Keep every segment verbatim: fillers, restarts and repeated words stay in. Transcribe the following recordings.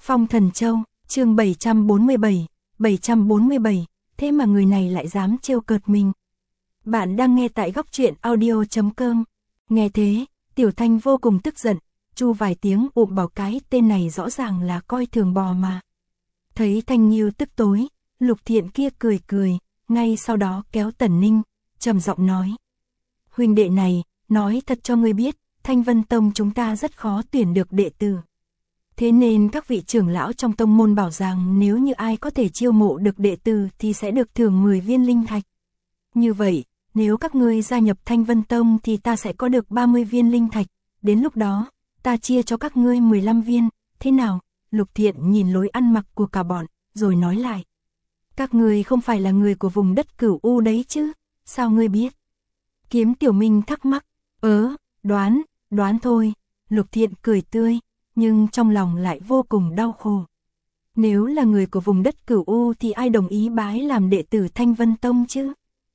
Phong Thần Châu, chương bảy trăm bốn mươi bảy, bảy trăm bốn mươi bảy, thế mà người này lại dám trêu cợt mình. Bạn đang nghe tại góc truyện audio chấm com. Nghe thế, Tiểu Thanh vô cùng tức giận, chu vài tiếng ụm bảo cái tên này rõ ràng là coi thường bò mà. Thấy Thanh Nghiêu tức tối, Lục Thiện kia cười cười, ngay sau đó kéo Tần Ninh, trầm giọng nói. Huynh đệ này, nói thật cho ngươi biết, Thanh Vân Tông chúng ta rất khó tuyển được đệ tử. Thế nên các vị trưởng lão trong tông môn bảo rằng nếu như ai có thể chiêu mộ được đệ tử thì sẽ được thưởng mười viên linh thạch. Như vậy, nếu các ngươi gia nhập Thanh Vân Tông thì ta sẽ có được ba mươi viên linh thạch, đến lúc đó, ta chia cho các ngươi mười lăm viên, thế nào? Lục Thiện nhìn lối ăn mặc của cả bọn, rồi nói lại. Các ngươi không phải là người của vùng đất Cửu U đấy chứ, sao ngươi biết? Kiếm Tiểu Minh thắc mắc, ớ, đoán, đoán thôi, Lục Thiện cười tươi, nhưng trong lòng lại vô cùng đau khổ. Nếu là người của vùng đất Cửu U thì ai đồng ý bái làm đệ tử Thanh Vân Tông chứ?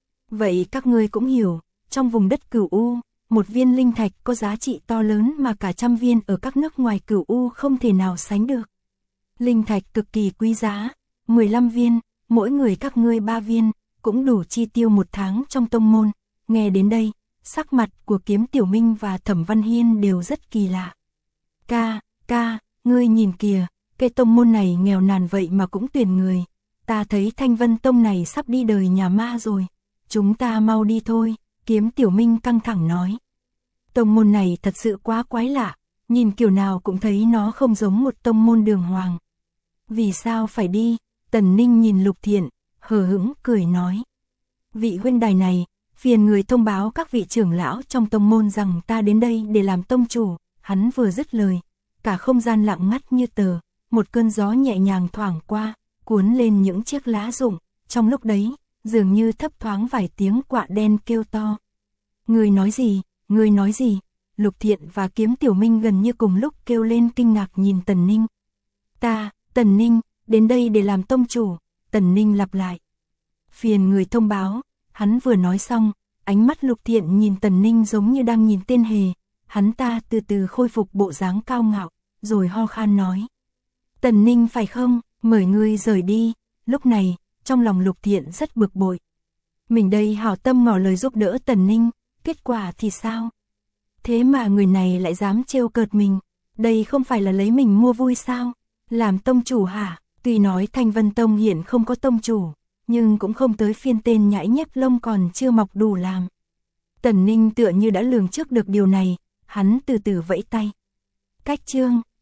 Vậy các ngươi cũng hiểu, trong vùng đất Cửu U, một viên linh thạch có giá trị to lớn mà cả trăm viên ở các nước ngoài Cửu U không thể nào sánh được. Linh thạch cực kỳ quý giá, mười lăm viên, mỗi người các ngươi ba viên, cũng đủ chi tiêu một tháng trong tông môn. Nghe đến đây, sắc mặt của Kiếm Tiểu Minh và Thẩm Văn Hiên đều rất kỳ lạ. Ca, ca, ngươi nhìn kìa, cái tông môn này nghèo nàn vậy mà cũng tuyển người. Ta thấy Thanh Vân Tông này sắp đi đời nhà ma rồi. Chúng ta mau đi thôi, Kiếm Tiểu Minh căng thẳng nói. Tông môn này thật sự quá quái lạ, nhìn kiểu nào cũng thấy nó không giống một tông môn đường hoàng. Vì sao phải đi? Tần Ninh nhìn Lục Thiện, hờ hững cười nói. Vị huynh đài này, phiền người thông báo các vị trưởng lão trong tông môn rằng ta đến đây để làm tông chủ. Hắn vừa dứt lời, cả không gian lặng ngắt như tờ, một cơn gió nhẹ nhàng thoảng qua, cuốn lên những chiếc lá rụng. Trong lúc đấy, dường như thấp thoáng vài tiếng quạ đen kêu to. Người nói gì, người nói gì? Lục Thiện và Kiếm Tiểu Minh gần như cùng lúc kêu lên kinh ngạc nhìn Tần Ninh. Ta, Tần Ninh, đến đây để làm tông chủ, Tần Ninh lặp lại. Phiền người thông báo, hắn vừa nói xong, ánh mắt Lục Thiện nhìn Tần Ninh giống như đang nhìn tên hề. Hắn ta từ từ khôi phục bộ dáng cao ngạo, rồi ho khan nói. Tần Ninh phải không, mời ngươi rời đi. Lúc này, trong lòng Lục Thiện rất bực bội. Mình đây hảo tâm ngỏ lời giúp đỡ Tần Ninh, kết quả thì sao? Thế mà người này lại dám trêu cợt mình, đây không phải là lấy mình mua vui sao? Làm tông chủ hả? Tuy nói Thanh Vân Tông hiện không có tông chủ, nhưng cũng không tới phiên tên nhãi nhép lông còn chưa mọc đủ làm. Tần Ninh tựa như đã lường trước được điều này, hắn từ từ vẫy tay. Cách chương,